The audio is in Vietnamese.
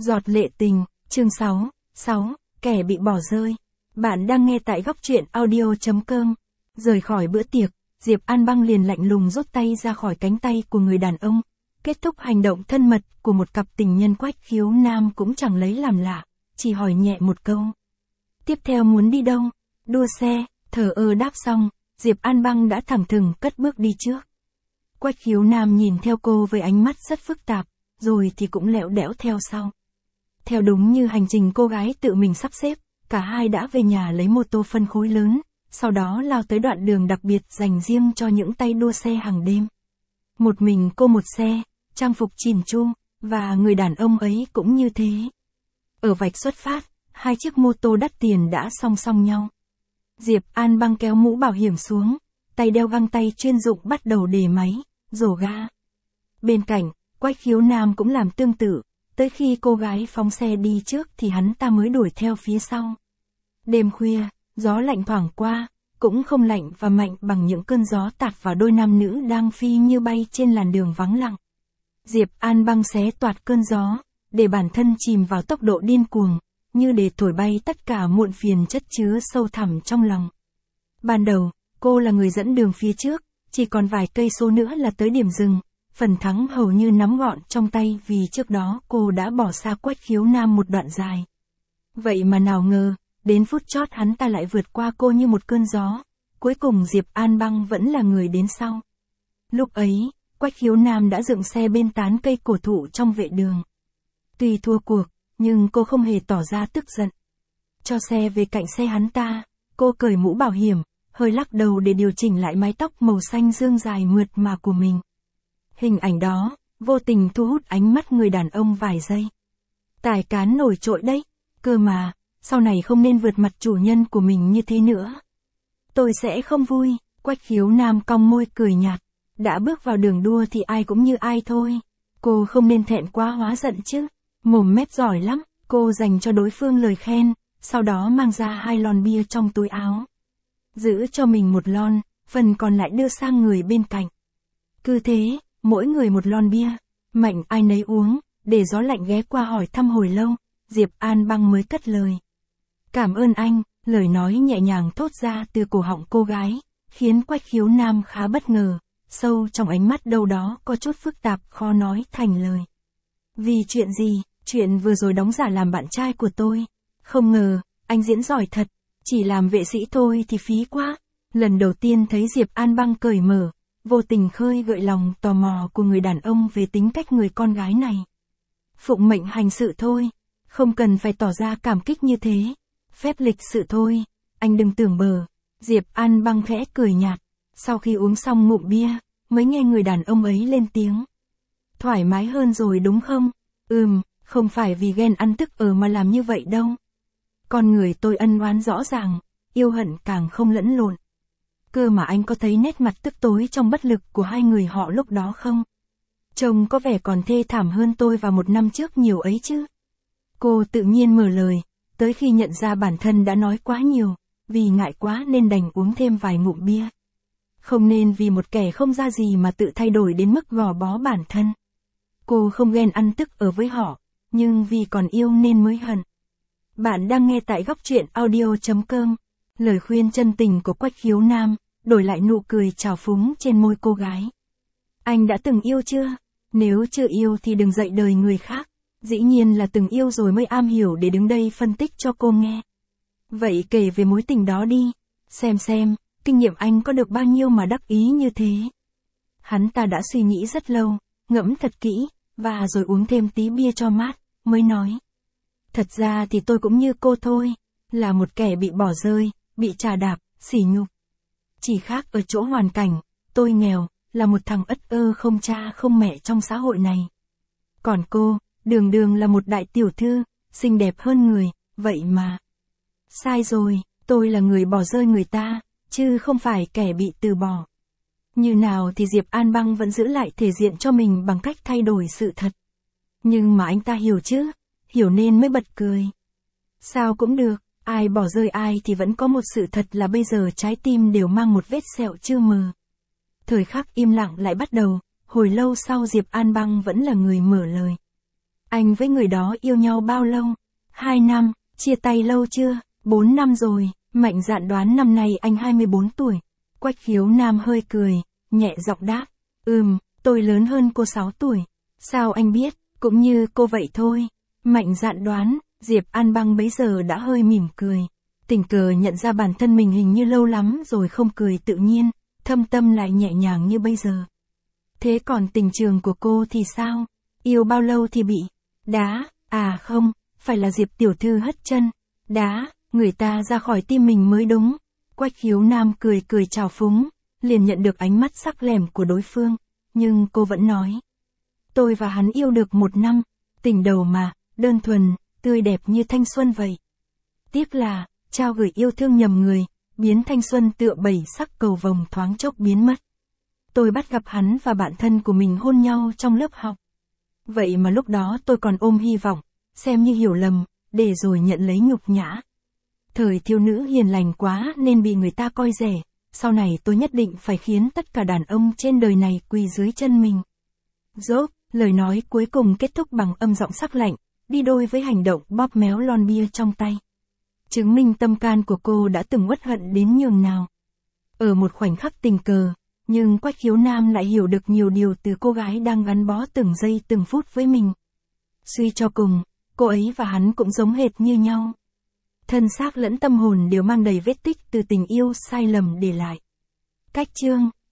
Giọt lệ tình, chương 6, kẻ bị bỏ rơi. Bạn đang nghe tại góc truyện audio.com. Rời khỏi bữa tiệc, Diệp An Băng liền lạnh lùng rút tay ra khỏi cánh tay của người đàn ông. Kết thúc hành động thân mật của một cặp tình nhân. Quách Khiếu Nam cũng chẳng lấy làm lạ, chỉ hỏi nhẹ một câu. Tiếp theo muốn đi đâu? Đua xe, thờ ơ đáp xong, Diệp An Băng đã thẳng thừng cất bước đi trước. Quách Khiếu Nam nhìn theo cô với ánh mắt rất phức tạp, rồi thì cũng lẹo đẽo theo sau. Theo đúng như hành trình cô gái tự mình sắp xếp, cả hai đã về nhà lấy mô tô phân khối lớn, sau đó lao tới đoạn đường đặc biệt dành riêng cho những tay đua xe hàng đêm. Một mình cô một xe, trang phục chỉn chu, và người đàn ông ấy cũng như thế. Ở vạch xuất phát, hai chiếc mô tô đắt tiền đã song song nhau. Diệp An Băng kéo mũ bảo hiểm xuống, tay đeo găng tay chuyên dụng bắt đầu đề máy, rồ ga. Bên cạnh, Quách Khiếu Nam cũng làm tương tự, tới khi cô gái phóng xe đi trước thì hắn ta mới đuổi theo phía sau. Đêm khuya, gió lạnh thoảng qua, cũng không lạnh và mạnh bằng những cơn gió tạt vào đôi nam nữ đang phi như bay trên làn đường vắng lặng. Diệp An Băng xé toạc cơn gió, để bản thân chìm vào tốc độ điên cuồng, như để thổi bay tất cả muộn phiền chất chứa sâu thẳm trong lòng. Ban đầu, cô là người dẫn đường phía trước, chỉ còn vài cây số nữa là tới điểm dừng, phần thắng hầu như nắm gọn trong tay vì trước đó cô đã bỏ xa Quách Khiếu Nam một đoạn dài. Vậy mà nào ngờ, đến phút chót hắn ta lại vượt qua cô như một cơn gió, cuối cùng Diệp An Băng vẫn là người đến sau. Lúc ấy, Quách Khiếu Nam đã dựng xe bên tán cây cổ thụ trong vệ đường. Tuy thua cuộc, nhưng cô không hề tỏ ra tức giận. Cho xe về cạnh xe hắn ta, cô cởi mũ bảo hiểm, hơi lắc đầu để điều chỉnh lại mái tóc màu xanh dương dài mượt mà của mình. Hình ảnh đó, vô tình thu hút ánh mắt người đàn ông vài giây. Tài cán nổi trội đấy, cơ mà, sau này không nên vượt mặt chủ nhân của mình như thế nữa. Tôi sẽ không vui, Quách Khiếu Nam cong môi cười nhạt. Đã bước vào đường đua thì ai cũng như ai thôi. Cô không nên thẹn quá hóa giận chứ. Mồm mép giỏi lắm, cô dành cho đối phương lời khen, sau đó mang ra 2 lon bia trong túi áo. Giữ cho mình 1 lon, phần còn lại đưa sang người bên cạnh. Cứ thế, mỗi người 1 lon bia, mạnh ai nấy uống, để gió lạnh ghé qua hỏi thăm hồi lâu, Diệp An Băng mới cất lời. Cảm ơn anh, lời nói nhẹ nhàng thốt ra từ cổ họng cô gái, khiến Quách Khiếu Nam khá bất ngờ, sâu trong ánh mắt đâu đó có chút phức tạp khó nói thành lời. Vì chuyện gì? Chuyện vừa rồi đóng giả làm bạn trai của tôi. Không ngờ, anh diễn giỏi thật, chỉ làm vệ sĩ thôi thì phí quá. Lần đầu tiên thấy Diệp An Băng cởi mở, vô tình khơi gợi lòng tò mò của người đàn ông về tính cách người con gái này. Phụng mệnh hành sự thôi, không cần phải tỏ ra cảm kích như thế. Phép lịch sự thôi, anh đừng tưởng bờ. Diệp An Băng khẽ cười nhạt, sau khi uống xong ngụm bia, mới nghe người đàn ông ấy lên tiếng. Thoải mái hơn rồi đúng không? Không phải vì ghen ăn tức ở mà làm như vậy đâu. Con người tôi ân oán rõ ràng, yêu hận càng không lẫn lộn. Cơ mà anh có thấy nét mặt tức tối trong bất lực của hai người họ lúc đó không? Trông có vẻ còn thê thảm hơn tôi vào 1 năm trước nhiều ấy chứ. Cô tự nhiên mở lời, tới khi nhận ra bản thân đã nói quá nhiều, vì ngại quá nên đành uống thêm vài ngụm bia. Không nên vì một kẻ không ra gì mà tự thay đổi đến mức gò bó bản thân. Cô không ghen ăn tức ở với họ, nhưng vì còn yêu nên mới hận. Bạn đang nghe tại góc truyện audio.com. Lời khuyên chân tình của Quách Khiếu Nam, đổi lại nụ cười trào phúng trên môi cô gái. Anh đã từng yêu chưa? Nếu chưa yêu thì đừng dạy đời người khác. Dĩ nhiên là từng yêu rồi mới am hiểu để đứng đây phân tích cho cô nghe. Vậy kể về mối tình đó đi. Xem, kinh nghiệm anh có được bao nhiêu mà đắc ý như thế. Hắn ta đã suy nghĩ rất lâu, ngẫm thật kỹ, và rồi uống thêm tí bia cho mát, mới nói. Thật ra thì tôi cũng như cô thôi, là một kẻ bị bỏ rơi, bị trà đạp, sỉ nhục. Chỉ khác ở chỗ hoàn cảnh, tôi nghèo, là một thằng ất ơ không cha không mẹ trong xã hội này. Còn cô, đường là một đại tiểu thư, xinh đẹp hơn người, vậy mà. Sai rồi, tôi là người bỏ rơi người ta, chứ không phải kẻ bị từ bỏ. Như nào thì Diệp An Băng vẫn giữ lại thể diện cho mình bằng cách thay đổi sự thật. Nhưng mà anh ta hiểu chứ, hiểu nên mới bật cười. Sao cũng được, ai bỏ rơi ai thì vẫn có một sự thật là bây giờ trái tim đều mang một vết sẹo chưa mờ. Thời khắc im lặng lại bắt đầu, hồi lâu sau Diệp An Băng vẫn là người mở lời. Anh với người đó yêu nhau bao lâu? 2 năm, chia tay lâu chưa? 4 năm rồi, Mạnh Dạn đoán năm nay anh 24 tuổi. Quách Khiếu Nam hơi cười, nhẹ giọng đáp. Tôi lớn hơn cô 6 tuổi. Sao anh biết, cũng như cô vậy thôi. Mạnh Dạn đoán, Diệp An Băng bấy giờ đã hơi mỉm cười. Tình cờ nhận ra bản thân mình hình như lâu lắm rồi không cười tự nhiên, thâm tâm lại nhẹ nhàng như bây giờ. Thế còn tình trường của cô thì sao? Yêu bao lâu thì bị đá? À không, phải là Diệp tiểu thư hất chân. Đá, người ta ra khỏi tim mình mới đúng. Quách Khiếu Nam cười cười trào phúng, liền nhận được ánh mắt sắc lẻm của đối phương. Nhưng cô vẫn nói. Tôi và hắn yêu được 1 năm, tình đầu mà, đơn thuần, tươi đẹp như thanh xuân vậy. Tiếc là, trao gửi yêu thương nhầm người, biến thanh xuân tựa bảy sắc cầu vồng thoáng chốc biến mất. Tôi bắt gặp hắn và bạn thân của mình hôn nhau trong lớp học. Vậy mà lúc đó tôi còn ôm hy vọng, xem như hiểu lầm, để rồi nhận lấy nhục nhã. Thời thiếu nữ hiền lành quá nên bị người ta coi rẻ, sau này tôi nhất định phải khiến tất cả đàn ông trên đời này quỳ dưới chân mình. Rốt, lời nói cuối cùng kết thúc bằng âm giọng sắc lạnh, đi đôi với hành động bóp méo lon bia trong tay. Chứng minh tâm can của cô đã từng uất hận đến nhường nào. Ở một khoảnh khắc tình cờ, nhưng Quách Khiếu Nam lại hiểu được nhiều điều từ cô gái đang gắn bó từng giây từng phút với mình. Suy cho cùng, cô ấy và hắn cũng giống hệt như nhau. Thân xác lẫn tâm hồn đều mang đầy vết tích từ tình yêu sai lầm để lại. Cách chương